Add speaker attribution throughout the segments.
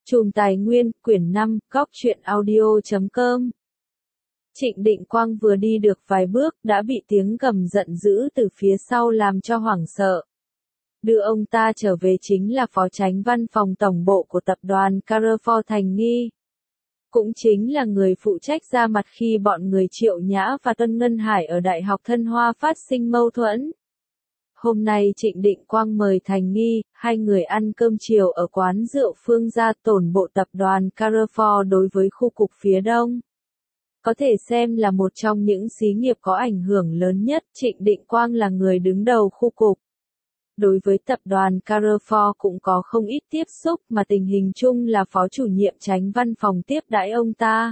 Speaker 1: Chùm Tài Nguyên, quyển 5, góc truyện audio.com. Trịnh Định Quang vừa đi được vài bước đã bị tiếng gầm giận dữ từ phía sau làm cho hoảng sợ. Đưa ông ta trở về chính là phó chánh văn phòng tổng bộ của tập đoàn Carrefour Thành Nghi. Cũng chính là người phụ trách ra mặt khi bọn người Triệu Nhã và Tân Ngân Hải ở Đại học Thân Hoa phát sinh mâu thuẫn. Hôm nay Trịnh Định Quang mời Thành Nghi, hai người ăn cơm chiều ở quán rượu Phương Gia Tổn bộ tập đoàn Carrefour đối với khu cục phía Đông. Có thể xem là một trong những xí nghiệp có ảnh hưởng lớn nhất, Trịnh Định Quang là người đứng đầu khu cục. Đối với tập đoàn Carrefour cũng có không ít tiếp xúc mà tình hình chung là phó chủ nhiệm chánh văn phòng tiếp đãi ông ta.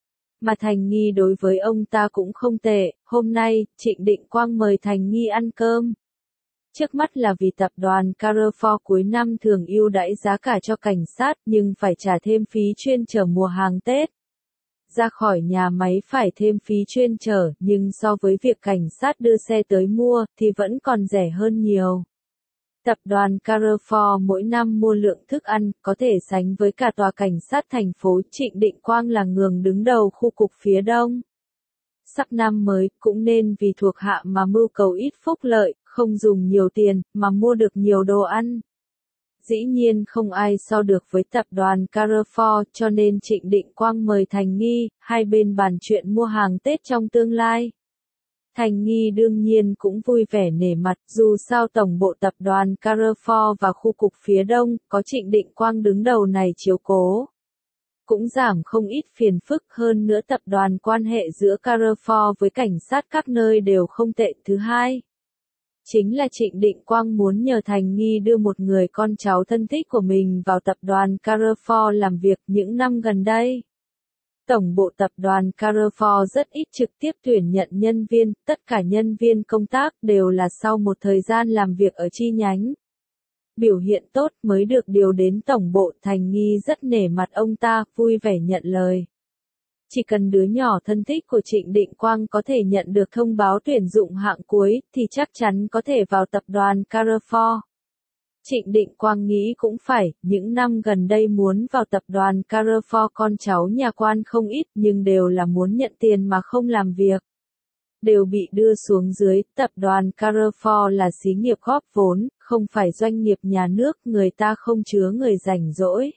Speaker 1: Mà Thành Nghi đối với ông ta cũng không tệ, hôm nay, Trịnh Định Quang mời Thành Nghi ăn cơm. Trước mắt là vì tập đoàn Carrefour cuối năm thường ưu đãi giá cả cho cảnh sát nhưng phải trả thêm phí chuyên chở mùa hàng Tết. Ra khỏi nhà máy phải thêm phí chuyên chở nhưng so với việc cảnh sát đưa xe tới mua thì vẫn còn rẻ hơn nhiều. Tập đoàn Carrefour mỗi năm mua lượng thức ăn có thể sánh với cả tòa cảnh sát thành phố. Trịnh Định Quang là người đứng đầu khu cục phía Đông. Sắp năm mới cũng nên vì thuộc hạ mà mưu cầu ít phúc lợi, không dùng nhiều tiền mà mua được nhiều đồ ăn. Dĩ nhiên không ai so được với tập đoàn Carrefour cho nên Trịnh Định Quang mời Thành Nghi, hai bên bàn chuyện mua hàng Tết trong tương lai. Thành Nghi đương nhiên cũng vui vẻ nể mặt, dù sao tổng bộ tập đoàn Carrefour và khu cục phía Đông có Trịnh Định Quang đứng đầu này chiếu cố. Cũng giảm không ít phiền phức, hơn nữa tập đoàn quan hệ giữa Carrefour với cảnh sát các nơi đều không tệ. Thứ hai, chính là Trịnh Định Quang muốn nhờ Thành Nghi đưa một người con cháu thân thích của mình vào tập đoàn Carrefour làm việc những năm gần đây. Tổng bộ tập đoàn Carrefour rất ít trực tiếp tuyển nhận nhân viên, tất cả nhân viên công tác đều là sau một thời gian làm việc ở chi nhánh. Biểu hiện tốt mới được điều đến tổng bộ. Thành Nghi rất nể mặt ông ta, vui vẻ nhận lời. Chỉ cần đứa nhỏ thân thích của Trịnh Định Quang có thể nhận được thông báo tuyển dụng hạng cuối thì chắc chắn có thể vào tập đoàn Carrefour. Trịnh Định Quang nghĩ cũng phải, những năm gần đây muốn vào tập đoàn Carrefour con cháu nhà quan không ít nhưng đều là muốn nhận tiền mà không làm việc. Đều bị đưa xuống dưới. Tập đoàn Carrefour là xí nghiệp góp vốn, không phải doanh nghiệp nhà nước, người ta không chứa người rảnh rỗi.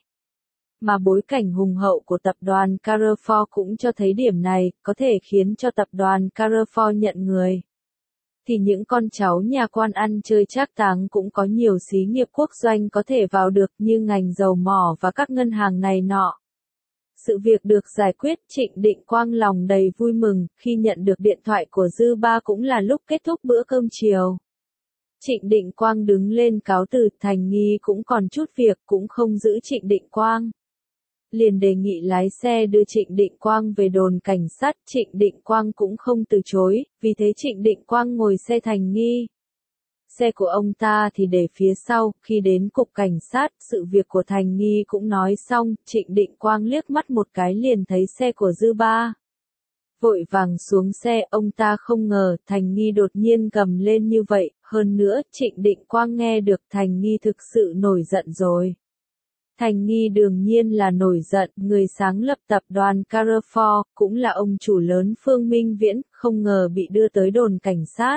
Speaker 1: Mà bối cảnh hùng hậu của tập đoàn Carrefour cũng cho thấy điểm này, có thể khiến cho tập đoàn Carrefour nhận người. Thì những con cháu nhà quan ăn chơi trác táng cũng có nhiều xí nghiệp quốc doanh có thể vào được như ngành dầu mỏ và các ngân hàng này nọ. Sự việc được giải quyết, Trịnh Định Quang lòng đầy vui mừng, khi nhận được điện thoại của Dư Ba cũng là lúc kết thúc bữa cơm chiều. Trịnh Định Quang đứng lên cáo từ, Thành Nghi cũng còn chút việc cũng không giữ Trịnh Định Quang. Liền đề nghị lái xe đưa Trịnh Định Quang về đồn cảnh sát. Trịnh Định Quang cũng không từ chối, vì thế Trịnh Định Quang ngồi xe Thành Nghi. Xe của ông ta thì để phía sau, khi đến cục cảnh sát, sự việc của Thành Nghi cũng nói xong, Trịnh Định Quang liếc mắt một cái liền thấy xe của Dư Ba. Vội vàng xuống xe, ông ta không ngờ Thành Nghi đột nhiên gầm lên như vậy, hơn nữa, Trịnh Định Quang nghe được Thành Nghi thực sự nổi giận rồi. Thành Nghi đương nhiên là nổi giận, người sáng lập tập đoàn Carrefour, cũng là ông chủ lớn Phương Minh Viễn, không ngờ bị đưa tới đồn cảnh sát.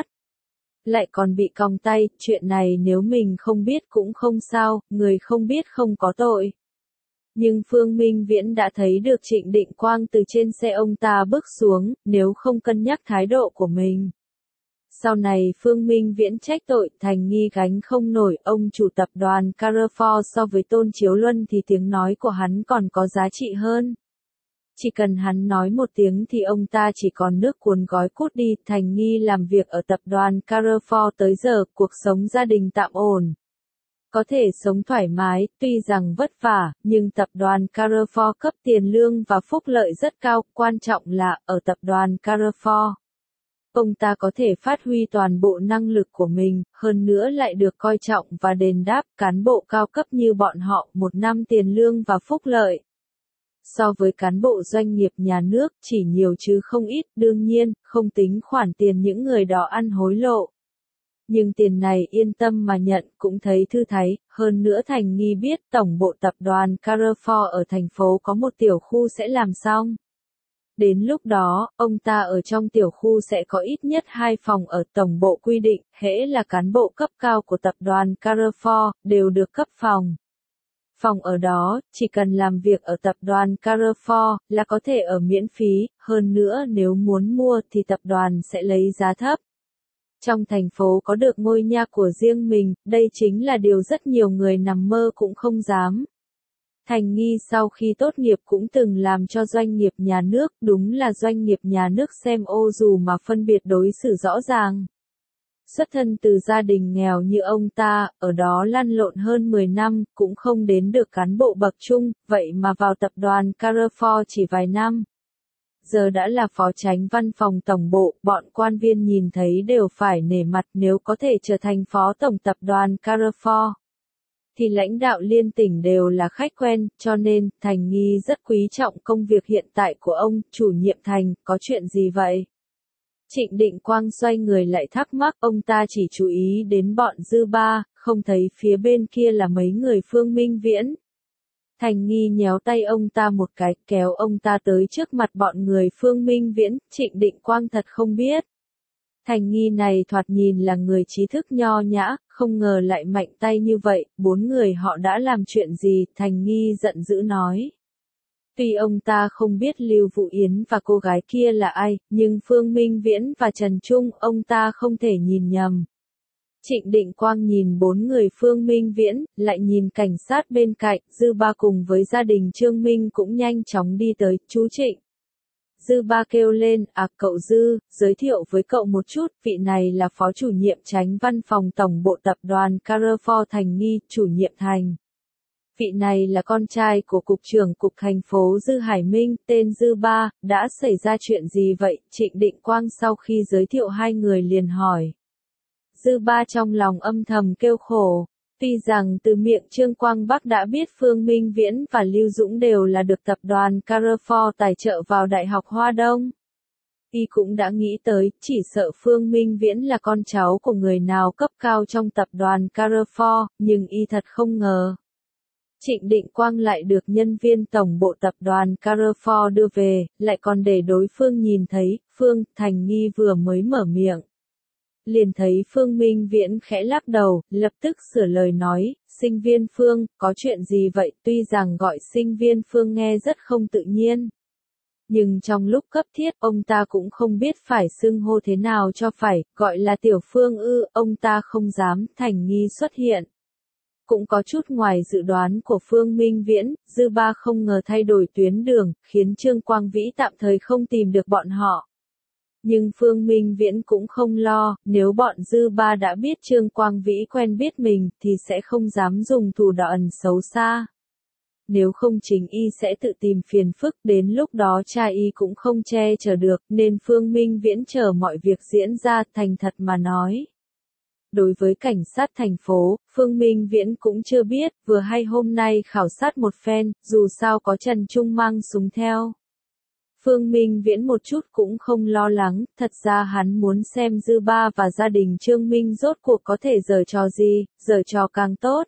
Speaker 1: Lại còn bị còng tay, chuyện này nếu mình không biết cũng không sao, người không biết không có tội. Nhưng Phương Minh Viễn đã thấy được Trịnh Định Quang từ trên xe ông ta bước xuống, nếu không cân nhắc thái độ của mình. Sau này Phương Minh Viễn trách tội, Thành Nghi gánh không nổi, ông chủ tập đoàn Carrefour so với Tôn Chiếu Luân thì tiếng nói của hắn còn có giá trị hơn. Chỉ cần hắn nói một tiếng thì ông ta chỉ còn nước cuốn gói cút đi. Thành Nghi làm việc ở tập đoàn Carrefour tới giờ, cuộc sống gia đình tạm ổn. Có thể sống thoải mái, tuy rằng vất vả, nhưng tập đoàn Carrefour cấp tiền lương và phúc lợi rất cao, quan trọng là, ở tập đoàn Carrefour, ông ta có thể phát huy toàn bộ năng lực của mình, hơn nữa lại được coi trọng và đền đáp. Cán bộ cao cấp như bọn họ, một năm tiền lương và phúc lợi so với cán bộ doanh nghiệp nhà nước chỉ nhiều chứ không ít, đương nhiên, không tính khoản tiền những người đó ăn hối lộ. Nhưng tiền này yên tâm mà nhận, cũng thấy thư thái, hơn nữa Thành Nghi biết tổng bộ tập đoàn Carrefour ở thành phố có một tiểu khu sẽ làm xong. Đến lúc đó, ông ta ở trong tiểu khu sẽ có ít nhất 2 phòng ở tổng bộ quy định, hễ là cán bộ cấp cao của tập đoàn Carrefour, đều được cấp phòng. Phòng ở đó, chỉ cần làm việc ở tập đoàn Carrefour, là có thể ở miễn phí, hơn nữa nếu muốn mua thì tập đoàn sẽ lấy giá thấp. Trong thành phố có được ngôi nhà của riêng mình, đây chính là điều rất nhiều người nằm mơ cũng không dám. Thành Nghi sau khi tốt nghiệp cũng từng làm cho doanh nghiệp nhà nước, đúng là doanh nghiệp nhà nước xem ô dù mà phân biệt đối xử rõ ràng. Xuất thân từ gia đình nghèo như ông ta, ở đó lăn lộn hơn 10 năm, cũng không đến được cán bộ bậc trung, vậy mà vào tập đoàn Carrefour chỉ vài năm. Giờ đã là phó chánh văn phòng tổng bộ, bọn quan viên nhìn thấy đều phải nể mặt nếu có thể trở thành phó tổng tập đoàn Carrefour. Thì lãnh đạo liên tỉnh đều là khách quen, cho nên, Thành Nghi rất quý trọng công việc hiện tại của ông, chủ nhiệm Thành, có chuyện gì vậy? Trịnh Định Quang xoay người lại thắc mắc, ông ta chỉ chú ý đến bọn Dư Ba, không thấy phía bên kia là mấy người Phương Minh Viễn. Thành Nghi nhéo tay ông ta một cái, kéo ông ta tới trước mặt bọn người Phương Minh Viễn, Trịnh Định Quang thật không biết. Thành Nghi này thoạt nhìn là người trí thức nho nhã, không ngờ lại mạnh tay như vậy, 4 người họ đã làm chuyện gì, Thành Nghi giận dữ nói. Tuy ông ta không biết Lưu Vũ Yến và cô gái kia là ai, nhưng Phương Minh Viễn và Trần Trung ông ta không thể nhìn nhầm. Trịnh Định Quang nhìn 4 người Phương Minh Viễn, lại nhìn cảnh sát bên cạnh, Dư Ba cùng với gia đình Trương Minh cũng nhanh chóng đi tới, chú Trịnh. Dư Ba kêu lên, cậu Dư, giới thiệu với cậu một chút, vị này là phó chủ nhiệm chánh văn phòng tổng bộ tập đoàn Carrefour Thành Nghi, chủ nhiệm Thành. Vị này là con trai của cục trưởng cục thành phố Dư Hải Minh, tên Dư Ba, đã xảy ra chuyện gì vậy? Trịnh Định Quang sau khi giới thiệu hai người liền hỏi. Dư Ba trong lòng âm thầm kêu khổ. Tuy rằng từ miệng Trương Quang Bắc đã biết Phương Minh Viễn và Lưu Dũng đều là được tập đoàn Carrefour tài trợ vào Đại học Hoa Đông. Y cũng đã nghĩ tới, chỉ sợ Phương Minh Viễn là con cháu của người nào cấp cao trong tập đoàn Carrefour, nhưng Y thật không ngờ. Trịnh Định Quang lại được nhân viên tổng bộ tập đoàn Carrefour đưa về, lại còn để đối phương nhìn thấy, Thành Nghi vừa mới mở miệng. Liền thấy Phương Minh Viễn khẽ lắc đầu, lập tức sửa lời nói, sinh viên Phương, có chuyện gì vậy? Tuy rằng gọi sinh viên Phương nghe rất không tự nhiên. Nhưng trong lúc cấp thiết, ông ta cũng không biết phải xưng hô thế nào cho phải, gọi là Tiểu Phương ư, ông ta không dám, Thành Nghi xuất hiện. Cũng có chút ngoài dự đoán của Phương Minh Viễn, Dư Ba không ngờ thay đổi tuyến đường, khiến Trương Quang Vĩ tạm thời không tìm được bọn họ. Nhưng Phương Minh Viễn cũng không lo, nếu bọn Dư Ba đã biết Trương Quang Vĩ quen biết mình, thì sẽ không dám dùng thủ đoạn xấu xa. Nếu không chính Y sẽ tự tìm phiền phức, đến lúc đó cha Y cũng không che chở được, nên Phương Minh Viễn chờ mọi việc diễn ra, thành thật mà nói. Đối với cảnh sát thành phố, Phương Minh Viễn cũng chưa biết, vừa hay hôm nay khảo sát một phen, dù sao có Trần Trung mang súng theo. Phương Minh Viễn một chút cũng không lo lắng, thật ra hắn muốn xem Dư Ba và gia đình Trương Minh rốt cuộc có thể giở trò gì, giở trò càng tốt.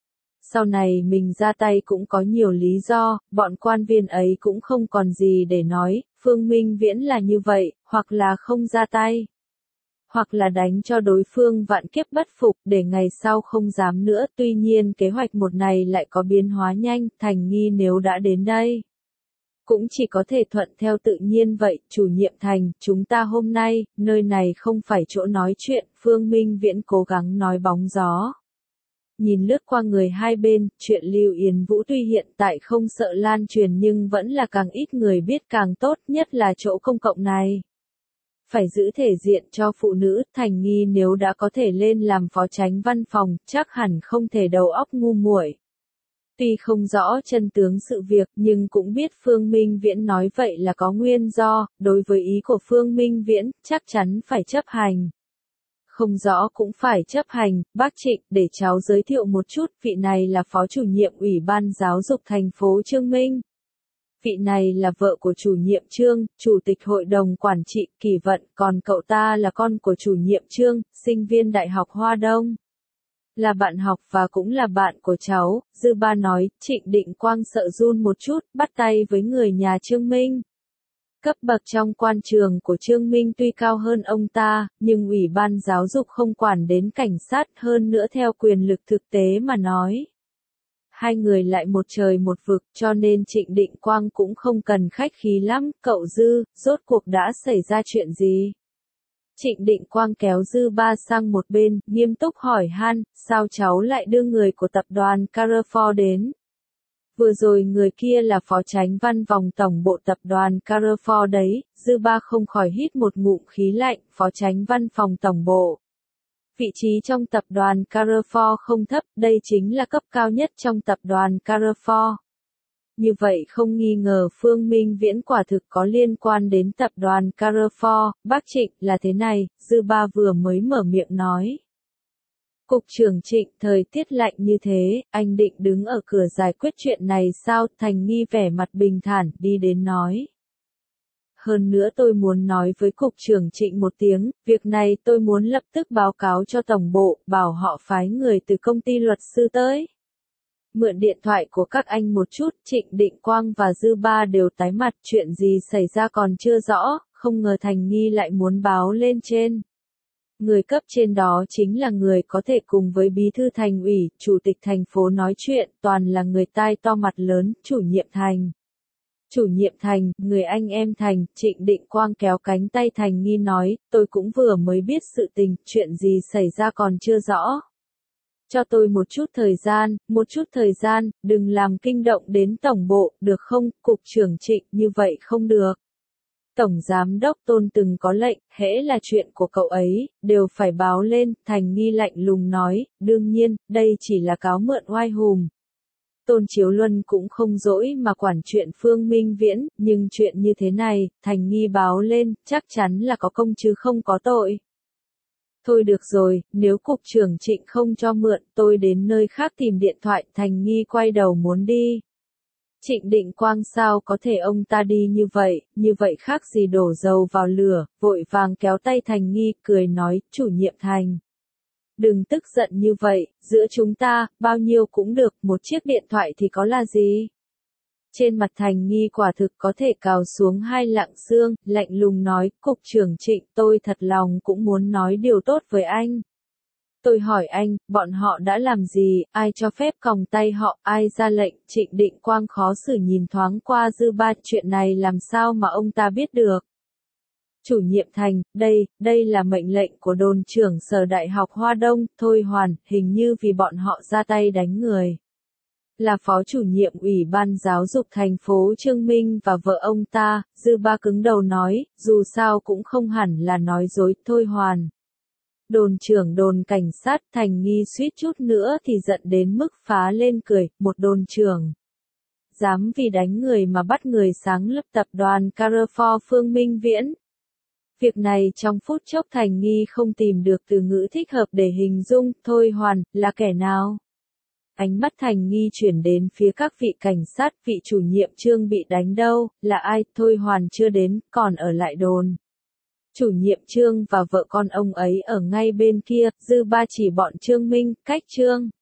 Speaker 1: Sau này mình ra tay cũng có nhiều lý do, bọn quan viên ấy cũng không còn gì để nói, Phương Minh Viễn là như vậy, hoặc là không ra tay. Hoặc là đánh cho đối phương vạn kiếp bất phục để ngày sau không dám nữa, tuy nhiên kế hoạch một này lại có biến hóa nhanh, Thành Nghi nếu đã đến đây. Cũng chỉ có thể thuận theo tự nhiên vậy, chủ nhiệm Thành, chúng ta hôm nay, nơi này không phải chỗ nói chuyện, Phương Minh Viễn cố gắng nói bóng gió. Nhìn lướt qua người hai bên, chuyện Lưu Yến Vũ tuy hiện tại không sợ lan truyền nhưng vẫn là càng ít người biết càng tốt, nhất là chỗ công cộng này. Phải giữ thể diện cho phụ nữ, Thành Nghi nếu đã có thể lên làm phó chánh văn phòng, chắc hẳn không thể đầu óc ngu muội. Tuy không rõ chân tướng sự việc, nhưng cũng biết Phương Minh Viễn nói vậy là có nguyên do, đối với ý của Phương Minh Viễn, chắc chắn phải chấp hành. Không rõ cũng phải chấp hành, bác Trịnh, để cháu giới thiệu một chút, vị này là phó chủ nhiệm Ủy ban Giáo dục thành phố Trương Minh. Vị này là vợ của chủ nhiệm Trương, chủ tịch hội đồng quản trị, Kỳ Vận, còn cậu ta là con của chủ nhiệm Trương, sinh viên Đại học Hoa Đông. Là bạn học và cũng là bạn của cháu, Dư Ba nói. Trịnh Định Quang sợ run một chút, bắt tay với người nhà Trương Minh. Cấp bậc trong quan trường của Trương Minh tuy cao hơn ông ta, nhưng Ủy ban giáo dục không quản đến cảnh sát, hơn nữa theo quyền lực thực tế mà nói. Hai người lại một trời một vực, cho nên Trịnh Định Quang cũng không cần khách khí lắm. Cậu Dư, rốt cuộc đã xảy ra chuyện gì? Trịnh Định Quang kéo Dư Ba sang một bên, nghiêm túc hỏi han, sao cháu lại đưa người của tập đoàn Carrefour đến? Vừa rồi người kia là phó chánh văn phòng tổng bộ tập đoàn Carrefour đấy. Dư Ba không khỏi hít một ngụm khí lạnh. Phó chánh văn phòng tổng bộ. Vị trí trong tập đoàn Carrefour không thấp, đây chính là cấp cao nhất trong tập đoàn Carrefour. Như vậy không nghi ngờ Phương Minh Viễn quả thực có liên quan đến tập đoàn Carrefour. Bác Trịnh, là thế này, Dư Ba vừa mới mở miệng nói. Cục trưởng Trịnh, thời tiết lạnh như thế, anh định đứng ở cửa giải quyết chuyện này sao? Thành Nghi vẻ mặt bình thản, đi đến nói. Hơn nữa tôi muốn nói với Cục trưởng Trịnh một tiếng, việc này tôi muốn lập tức báo cáo cho tổng bộ, bảo họ phái người từ công ty luật sư tới. Mượn điện thoại của các anh một chút. Trịnh Định Quang và Dư Ba đều tái mặt. Chuyện gì xảy ra còn chưa rõ, không ngờ Thành Nghi lại muốn báo lên trên. Người cấp trên đó chính là người có thể cùng với bí thư thành ủy, chủ tịch thành phố nói chuyện, toàn là người tai to mặt lớn. Chủ nhiệm Thành. Chủ nhiệm Thành, người anh em Thành. Trịnh Định Quang kéo cánh tay Thành Nghi nói, tôi cũng vừa mới biết sự tình, chuyện gì xảy ra còn chưa rõ. Cho tôi một chút thời gian, đừng làm kinh động đến tổng bộ, được không? Cục trưởng Trịnh, như vậy không được. Tổng giám đốc Tôn từng có lệnh, hễ là chuyện của cậu ấy, đều phải báo lên. Thành Nghi lạnh lùng nói, đương nhiên, đây chỉ là cáo mượn oai hùm. Tôn Chiếu Luân cũng không dỗi mà quản chuyện Phương Minh Viễn, nhưng chuyện như thế này, Thành Nghi báo lên, chắc chắn là có công chứ không có tội. Thôi được rồi, nếu Cục trưởng Trịnh không cho mượn, tôi đến nơi khác tìm điện thoại. Thành Nghi quay đầu muốn đi. Trịnh Định Quang sao có thể ông ta đi như vậy khác gì đổ dầu vào lửa, vội vàng kéo tay Thành Nghi, cười nói, chủ nhiệm Thành. Đừng tức giận như vậy, giữa chúng ta, bao nhiêu cũng được, một chiếc điện thoại thì có là gì. Trên mặt Thành Nghi quả thực có thể cào xuống hai lạng xương, lạnh lùng nói, Cục trưởng Trịnh, tôi thật lòng cũng muốn nói điều tốt với anh. Tôi hỏi anh, bọn họ đã làm gì, ai cho phép còng tay họ, ai ra lệnh? Trịnh Định Quang khó xử nhìn thoáng qua Dư Ba, chuyện này làm sao mà ông ta biết được. Chủ nhiệm Thành, đây là mệnh lệnh của đồn trưởng Sở Đại học Hoa Đông, Thôi Hoàn, hình như vì bọn họ ra tay đánh người. Là phó chủ nhiệm Ủy ban giáo dục thành phố Trương Minh và vợ ông ta. Dư Ba cứng đầu nói, dù sao cũng không hẳn là nói dối. Thôi Hoàn. Đồn trưởng đồn cảnh sát. Thành Nghi suýt chút nữa thì giận đến mức phá lên cười. Một đồn trưởng dám vì đánh người mà bắt người sáng lập tập đoàn Carrefour Phương Minh Viễn. Việc này trong phút chốc Thành Nghi không tìm được từ ngữ thích hợp để hình dung. Thôi Hoàn, là kẻ nào? Ánh mắt Thành Nghi chuyển đến phía các vị cảnh sát. Vị chủ nhiệm Trương bị đánh đâu, là ai? Thôi Hoàn chưa đến, còn ở lại đồn. Chủ nhiệm Trương và vợ con ông ấy ở ngay bên kia. Dư Ba chỉ bọn Trương Minh, cách Trương